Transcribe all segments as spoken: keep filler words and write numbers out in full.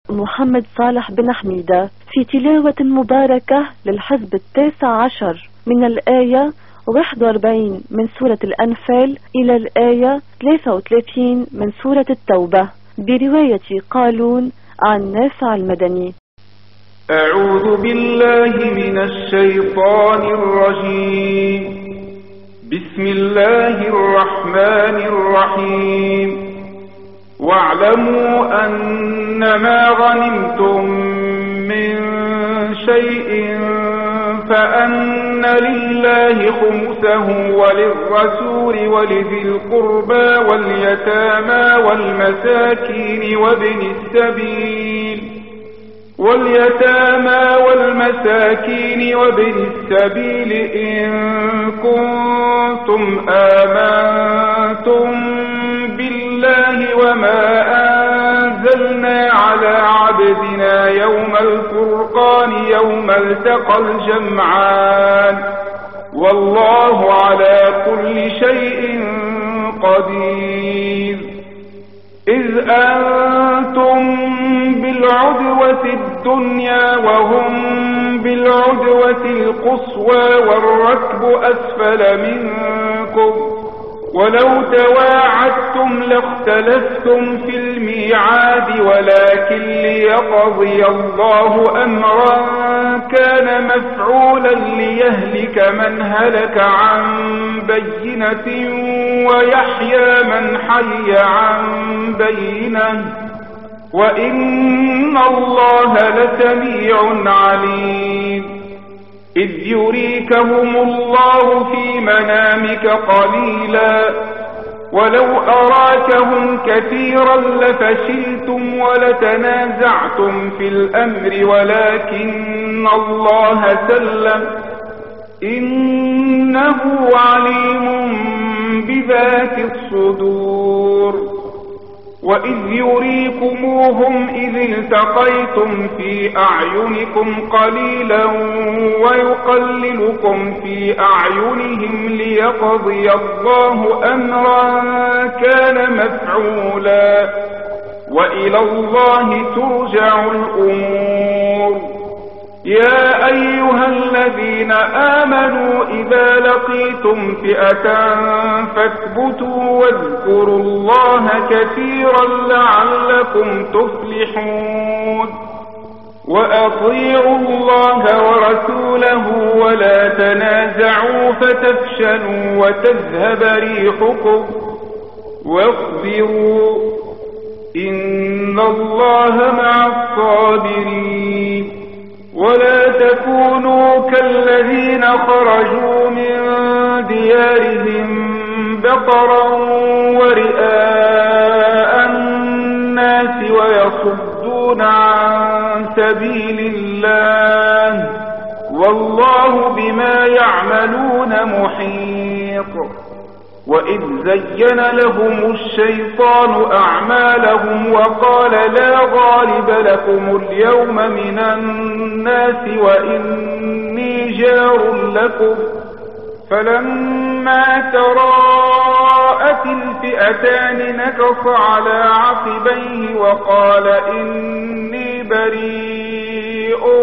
محمد صالح بن حميدة في تلاوة مباركة للحزب التاسع عشر من الآية واحد وأربعين من سورة الأنفال إلى الآية ثلاثة وثلاثين من سورة التوبة برواية قالون عن نافع المدني. أعوذ بالله من الشيطان الرجيم. بسم الله الرحمن الرحيم. واعلموا أنما غنمتم من شيء فأن لله خمسه وللرسول ولذي القربى واليتامى والمساكين وابن السبيل واليتامى والمساكين وابن السبيل إن كنتم آمنتم بالله وما أنزلنا على عبدنا يوم الفرقان يوم التقى الجمعان والله على كل شيء قدير. إذ أنتم بالعدوة الدنيا وهم بالعدوة القصوى والركب أسفل منكم ولو تواعدتم لاختلفتم في الميعاد ولكن ليقضي الله أمرا كان مفعولا ليهلك من هلك عن بينة ويحيى من حي عن بينة وإن الله لسميع عليم. إذ يريكهم الله في منامك قليلا ولو أراكهم كثيرا لفشلتم ولتنازعتم في الأمر ولكن الله سلم إنه عليم بذات الصدور. وإذ يريكموهم إذ التقيتم في أعينكم قليلا ويقللكم في أعينهم ليقضي الله أمرا كان مفعولا وإلى الله ترجع الأمور. يا أيها الذين آمنوا إذا لقيتم فئة فاثبتوا واذكروا الله كثيرا لعلكم تفلحون. وأطيعوا الله ورسوله ولا تنازعوا فتفشلوا وتذهب ريحكم واصبروا إن الله مع الصابرين. ولا تكونوا كالذين خرجوا من ديارهم بطرا ورئاء الناس ويصدون عن سبيل الله والله بما يعملون محيط. وإذ زين لهم الشيطان أعمالهم وقال لا غالب لكم اليوم من الناس وإني جار لكم فلما تراءت الفئتان نكص على عقبيه وقال إني بريء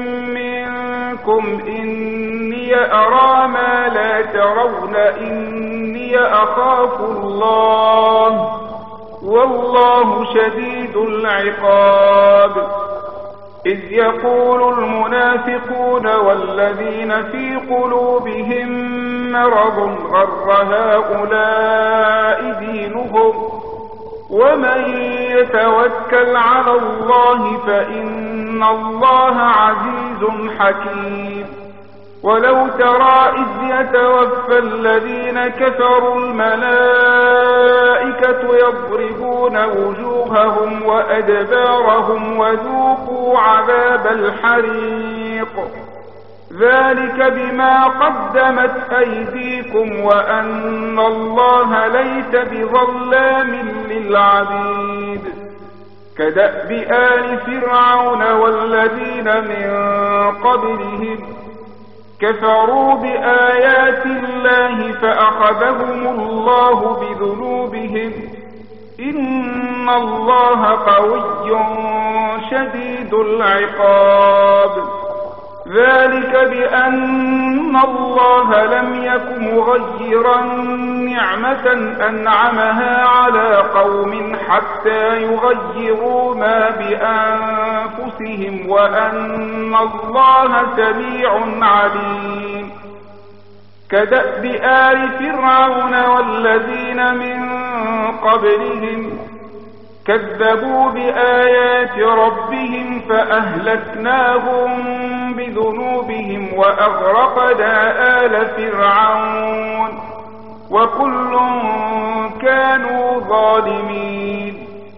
منكم إني أرى ما لا ترون إني أخاف الله والله شديد العقاب. إذ يقول المنافقون والذين في قلوبهم مرض غر هؤلاء دينهم ومن يتوكل على الله فإن الله عزيز حكيم. ولو ترى إذ يتوفى الذين كفروا الملائكة يضربون وجوههم وأدبارهم وذوقوا عذاب الحريق ذلك بما قدمت أيديكم وأن الله ليس بظلام للعبيد. كدأب آل فرعون والذين من قبلهم كفروا بآيات الله فأخذهم الله بذنوبهم إن الله قوي شديد العقاب. ذلك بأن الله لم يك مغيرا نعمة أنعمها على قوم حتى يغيروا ما بأنفسهم وأن الله سميع عليم. كدأب آل فرعون والذين من قبلهم كذبوا بآيات ربهم فأهلكناهم بذنوبهم وأغرقنا آل فرعون وكل كانوا ظالمين.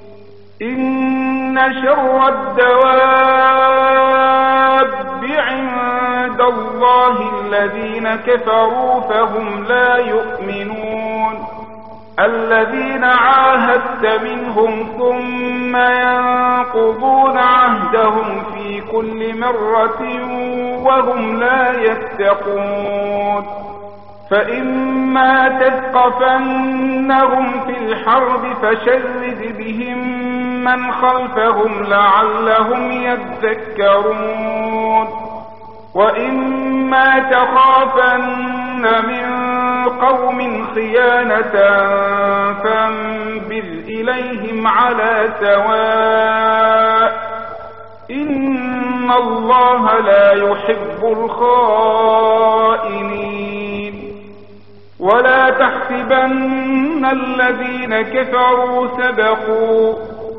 إن شر الدواب عند الله الذين كفروا فهم لا يؤمنون. الذين عاهدت منهم ثم ينقضون عهدهم في كل مرة وهم لا يتقون. فإما تثقفنهم في الحرب فشرد بهم من خلفهم لعلهم يذكرون. وإما تخافن من قوم خيانة فانبذ إليهم على سواء إن الله لا يحب الخائنين. ولا تحسبن الذين كفروا سبقوا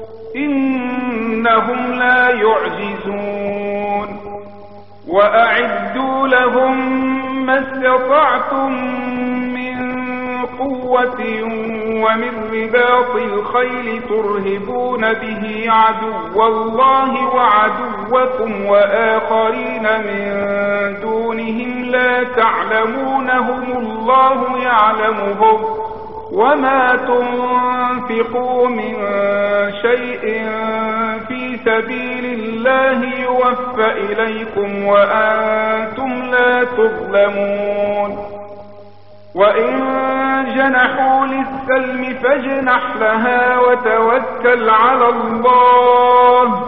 إنهم لا يعجزون. وأعدوا لهم ما استطعتم من قوة ومن رباط الخيل ترهبون به عدو الله وعدوكم وآخرين من دونهم لا تعلمونهم الله يعلمهم وما تنفقوا من شيء في سبيل الله يوفى إليكم وأنتم لا تظلمون. وإن جنحوا للسلم فاجنح لها وتوكل على الله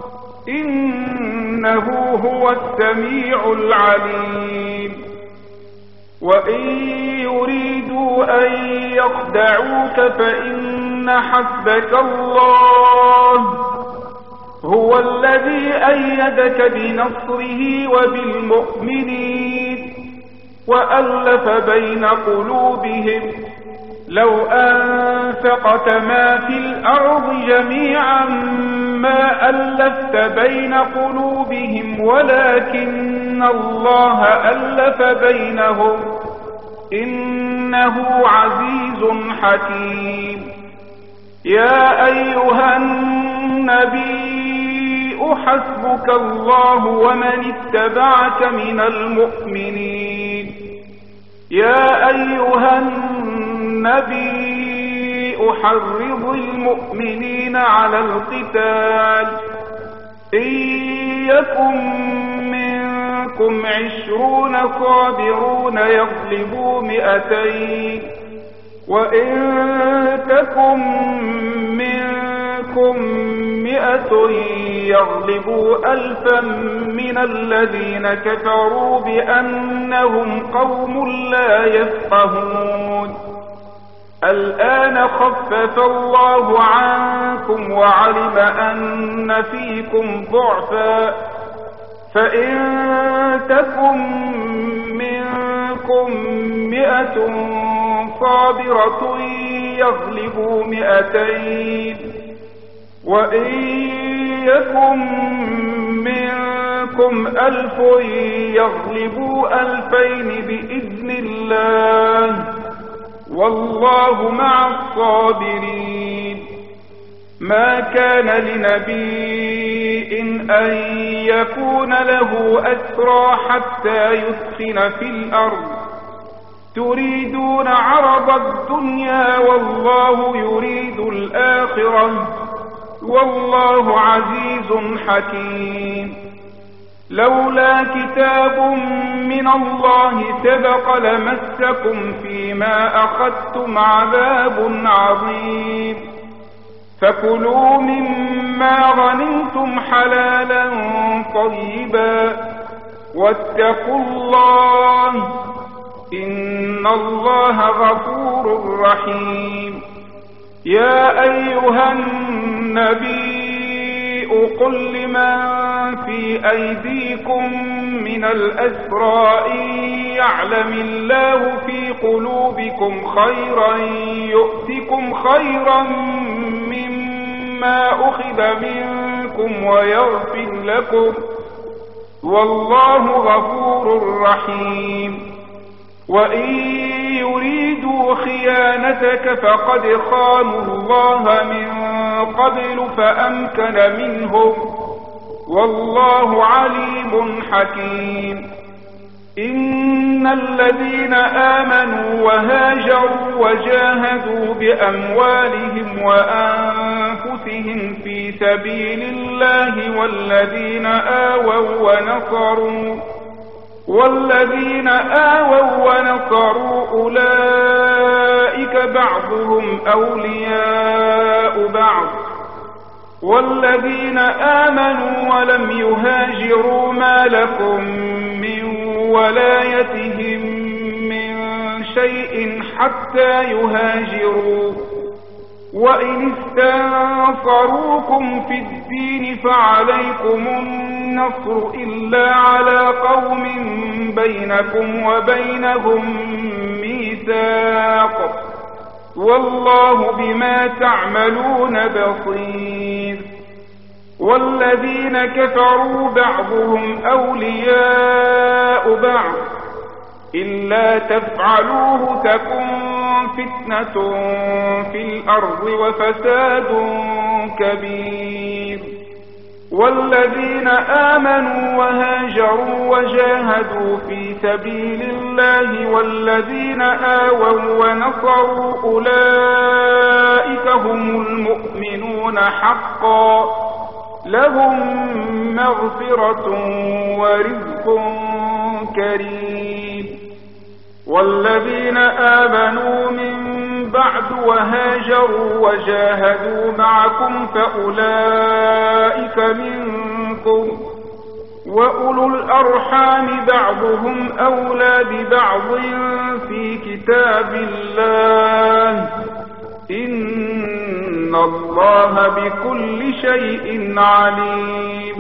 إنه هو السميع العليم. وإن يريدوا أن يخدعوك فإن حسبك الله هو الذي أيدك بنصره وبالمؤمنين وألف بين قلوبهم لو أنفقت ما في الأرض جميعا ما ألفت بين قلوبهم ولكن الله ألف بينهم إنه عزيز حكيم. يا أيها النبي حسبك الله ومن اتبعك من المؤمنين. يا أيها النبي حرض المؤمنين على القتال إن يكن منكم عشرون صابرون يغلبوا مئتين وإن تكن منكم مئة يغلبوا ألفا من الذين كفروا بأنهم قوم لا يفقهون. الآن خفف الله عنكم وعلم أن فيكم ضعفا فإن تكن منكم مئة صابرة يغلبوا مئتين وإن يكن منكم ألف يغلبوا ألفين بإذن الله والله مع الصابرين. ما كان لنبي أن يكون له أسرى حتى يثخن في الأرض تريدون عرض الدنيا والله يريد الآخرة والله عزيز حكيم. لولا كتاب من الله سبق لمسكم فيما أخذتم عذاب عظيم. فكلوا مما غنمتم حلالا طيبا واتقوا الله إن الله غفور رحيم. يا أيها النبي قل لمن في أيديكم من الأسرى يعلم الله في قلوبكم خيرا يؤتكم خيرا مما أخذ منكم ويغفر لكم والله غفور رحيم. وإن يريدوا خيانتك فقد خانوا الله من قبل فأمكن منهم والله عليم حكيم. إن الذين آمنوا وهاجروا وجاهدوا بأموالهم وأنفسهم في سبيل الله والذين آووا ونصروا والذين آووا ونصروا أولئك بعضهم أولياء بعض والذين آمنوا ولم يهاجروا ما لكم من ولايتهم من شيء حتى يهاجروا وإن استنصروكم في الدين فعليكم النصر إلا على قوم بينكم وبينهم ميثاق والله بما تعملون بصير. والذين كفروا بعضهم أولياء بعض إلا تفعلوه تكن فتنة في الأرض وفساد كبير. والذين آمنوا وهاجروا وجاهدوا في سبيل الله والذين آووا ونصروا أولئك هم المؤمنون حقا لهم مغفرة ورزق كريم. والذين آمنوا من بعد وهاجروا وجاهدوا معكم فأولئك منكم وأولو الأرحام بعضهم أولى ببعض في كتاب الله إن الله بكل شيء عليم.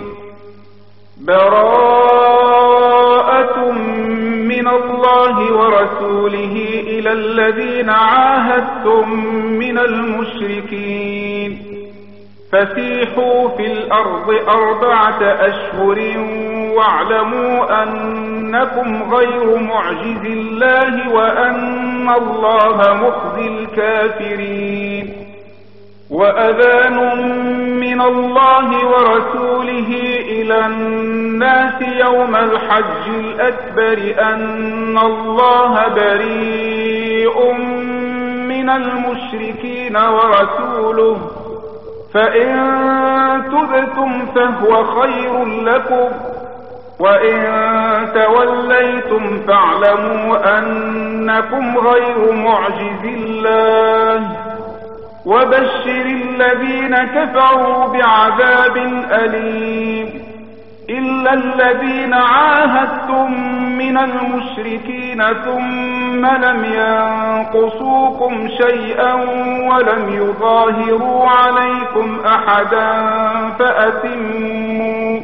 براءة من الله ورسوله إلى الذين عاهدتم من المشركين فسيحوا في الأرض أربعة أشهر واعلموا أنكم غير معجز الله وأن الله مخزي الكافرين. وأذان من الله ورسوله إلى الناس يوم الحج الأكبر أن الله بريء من المشركين ورسوله فإن تبتم فهو خير لكم وإن توليتم فاعلموا أنكم غير معجز الله وبشر الذين كفروا بعذاب أليم. إلا الذين عاهدتم من المشركين ثم لم ينقصوكم شيئا ولم يظاهروا عليكم أحدا فأتموا,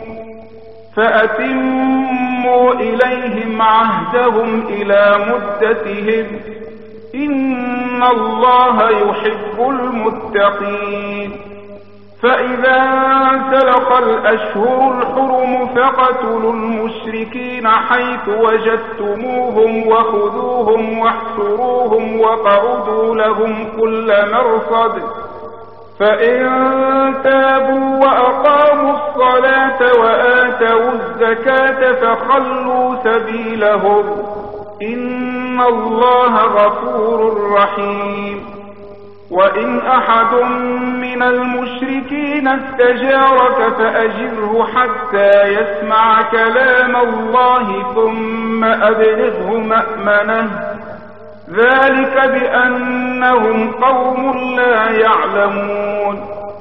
فأتموا إليهم عهدهم إلى مدتهم إن الله يحب المتقين. فإذا انسلخ الأشهر الحرم فاقتلوا المشركين حيث وجدتموهم وخذوهم واحصروهم واقعدوا لهم كل مرصد فإن تابوا وأقاموا الصلاة وآتوا الزكاة فخلوا سبيلهم إن الله غفور رحيم. وإن أحد من المشركين استجارك فأجره حتى يسمع كلام الله ثم أبلغه مأمنه ذلك بأنهم قوم لا يعلمون.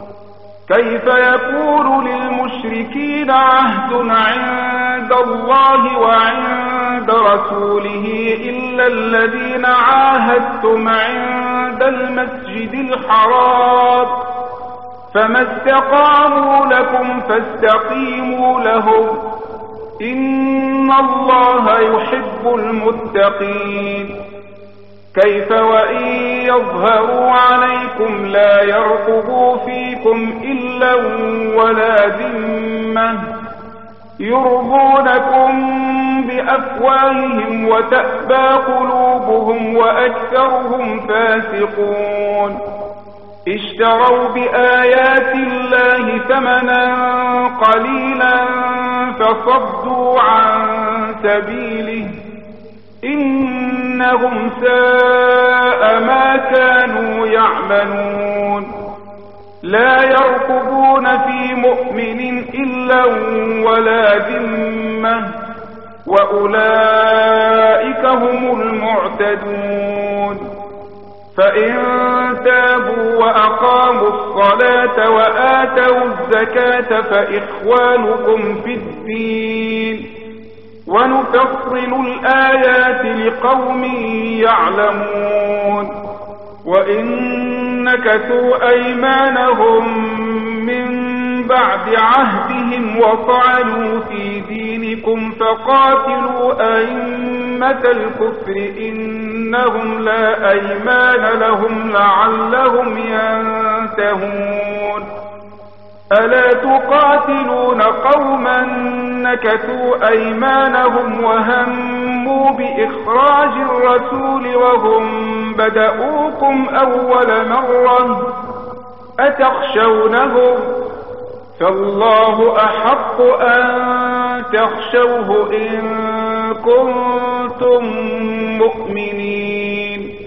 كيف يكون للمشركين عهد عند الله وعند رسوله إلا الذين عاهدتم عند المسجد الحرام فما استقاموا لكم فاستقيموا لهم إن الله يحب المتقين. كيف وإن يظهروا عليكم لا يرقبوا فيكم إلا ولا ذمة يرضونكم بأفواههم وتأبى قلوبهم وأكثرهم فاسقون. اشتروا بآيات الله ثمنا قليلا فصدوا عن سبيله إنهم ساء ما كانوا يعملون. لا يرقبون في مؤمن إلا ولا ذمة وأولئك هم المعتدون. فإن تابوا وأقاموا الصلاة وآتوا الزكاة فإخوانكم في الدين ونفصل الآيات لقوم يعلمون. وإن نكثوا أيمانهم من بعد عهدهم وطعنوا في دينكم فقاتلوا أئمة الكفر إنهم لا أيمان لهم لعلهم ينتهون. ألا تقاتلون قوما نكثوا أيمانهم وهموا بإخراج الرسول وهم بدأوكم أول مرة أتخشونهم فالله أحق أن تخشوه إن كنتم مؤمنين.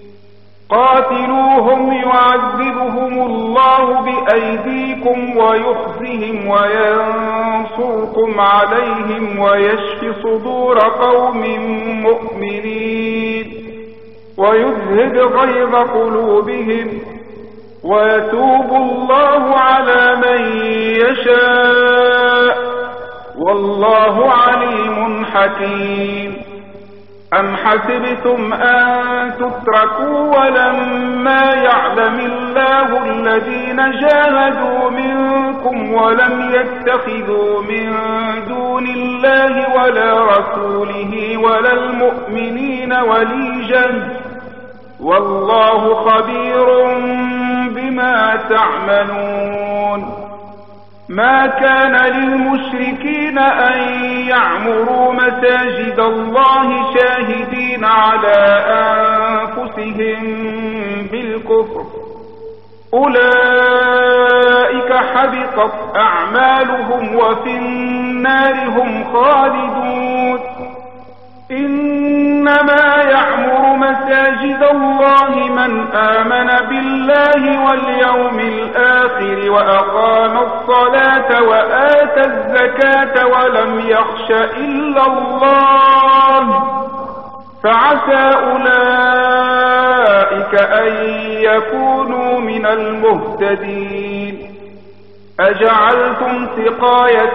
قاتلوهم يعذبهم الله بأيديكم ويخزهم وينصركم عليهم ويشف صدور قوم مؤمنين ويذهب غيظ قلوبهم ويتوب الله على من يشاء والله عليم حكيم. أم حسبتم أن تتركوا ولما يعلم الله الذين جاهدوا منكم ولم يتخذوا من دون الله ولا رسوله ولا المؤمنين وليجا والله خبير بما تعملون. ما كان للمشركين أن يعمروا مساجد الله شاهدين على أنفسهم بالكفر أولئك حبطت أعمالهم وفي النار هم خالدون. إنما يعمر مساجد الله من آمن بالله واليوم الآخر وأقام الصلاة وآتى الزكاة ولم يخش إلا الله فعسى أولئك أن يكونوا من المهتدين. أجعلتم سقاية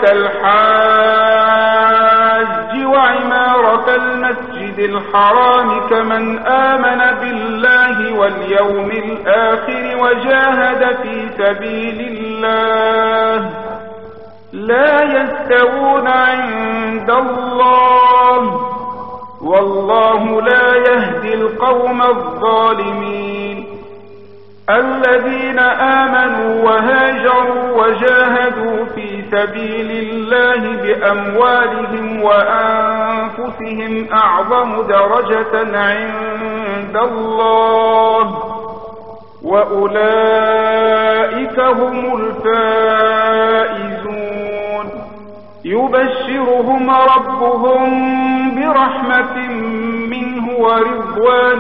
الحاج وعمارة المسجد الحرام كمن آمن بالله واليوم الآخر وجاهد في سبيل الله لا يستوون عند الله والله لا يهدي القوم الظالمين. الذين آمنوا وهاجروا وجاهدوا في سبيل الله بأموالهم وأنفسهم أعظم درجة عند الله وأولئك هم الفائزون. يبشرهم ربهم برحمة منه ورضوان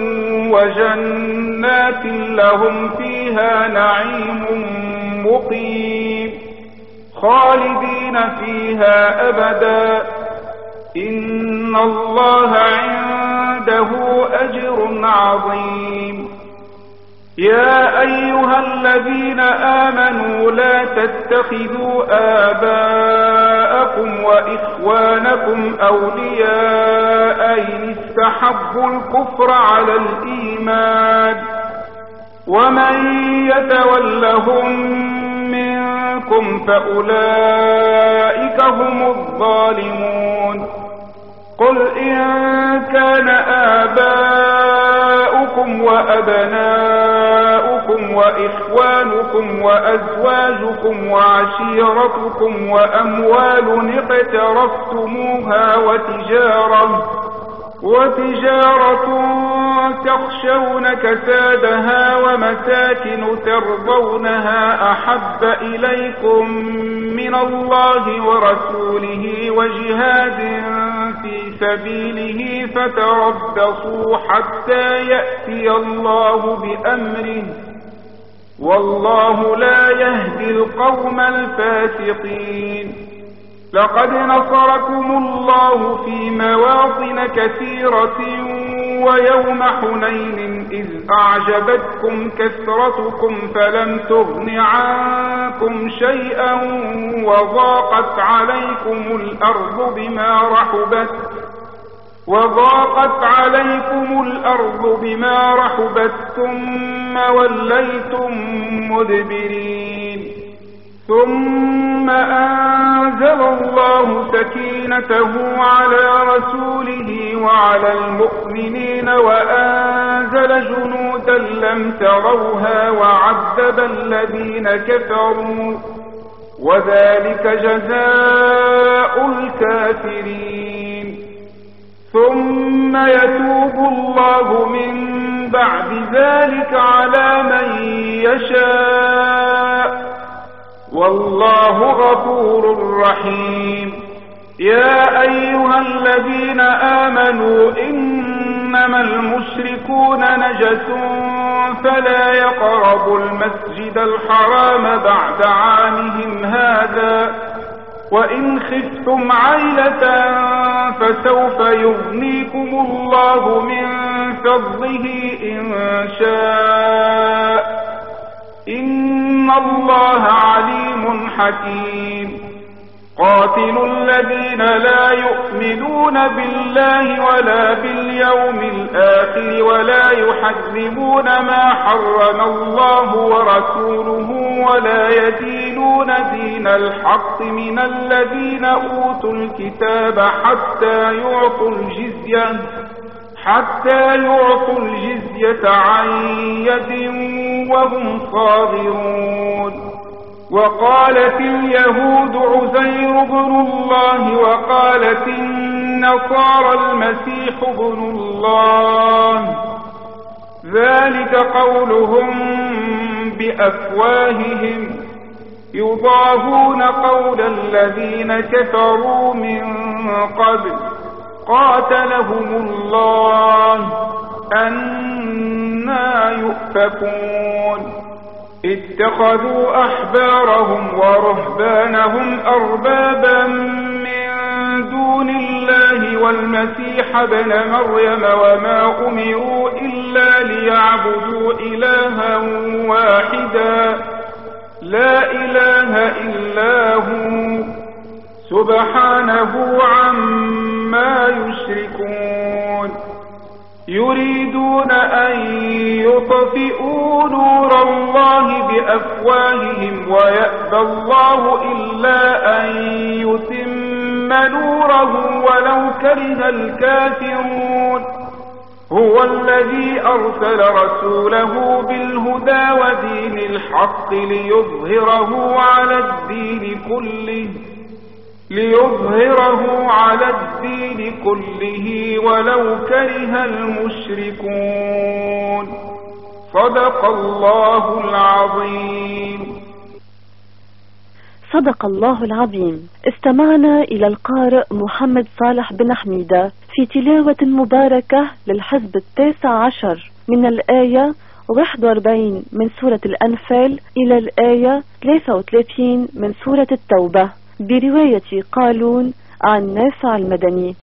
وجنات لهم فيها نعيم مقيم خالدين فيها أبدا إن الله عنده أجر عظيم. يا أيها الذين آمنوا لا تتخذوا آباءكم وإخوانكم أولياء إن استحبوا الكفر على الإيمان ومن يتولهم منكم فأولئك هم الظالمون قل إن كان آباؤكم وأبناؤكم وإخوانكم وأزواجكم وعشيرتكم وأموال اقترفتموها وتجارة وتجارة تخشون كسادها ومساكن ترضونها أحب إليكم من الله ورسوله وجهاد في سبيله فتربصوا حتى يأتي الله بأمره والله لا يهدي القوم الفاسقين لقد نصركم الله في مواطن كثيرة ويوم حنين إذ أعجبتكم كثرتكم فلم تغن عنكم شيئا وضاقت عليكم الأرض بما رحبت وضاقت عليكم الأرض بما رحبت ثم وليتم مدبرين ثم أنزل الله سكينته على رسوله وعلى المؤمنين وأنزل جنودا لم تروها وعذب الذين كفروا وذلك جزاء الكافرين ثم يتوب الله من بعد ذلك على من يشاء والله غفور رحيم يا أيها الذين آمنوا إنما المشركون نجس فلا يقربوا المسجد الحرام بعد عامهم هذا وإن خفتم عيلة فسوف يغنيكم الله من فضله إن شاء إن الله عليم حكيم قاتلوا الذين لا يؤمنون بالله ولا باليوم الآخر ولا يحرمون ما حرم الله ورسوله ولا يدينون دين الحق من الذين أوتوا الكتاب حتى يعطوا الجزية حتى يعطوا الجزية عن يد وهم صاغرون وقالت اليهود عزير بن الله وقالت النصارى المسيح بن الله ذلك قولهم بأفواههم يضاهون قول الذين كفروا من قبل قاتلهم الله أنى يؤفكون اتخذوا أحبارهم ورهبانهم أربابا من دون الله والمسيح ابن مريم وما أمروا إلا ليعبدوا إلها واحدا لا إله إلا هو سبحانه عما يشركون يريدون أن يطفئوا نور الله بأفواههم ويأبى الله إلا أن يتم نوره ولو كره الكافرون هو الذي أرسل رسوله بالهدى ودين الحق ليظهره على الدين كله ليظهره على الدين كله ولو كره المشركون صدق الله العظيم. صدق الله العظيم. استمعنا إلى القارئ محمد صالح بن حميدة في تلاوة مباركة للحزب التاسع عشر من الآية واحد وأربعين من سورة الأنفال إلى الآية ثلاثة وثلاثين من سورة التوبة برواية قالون عن نافع المدني.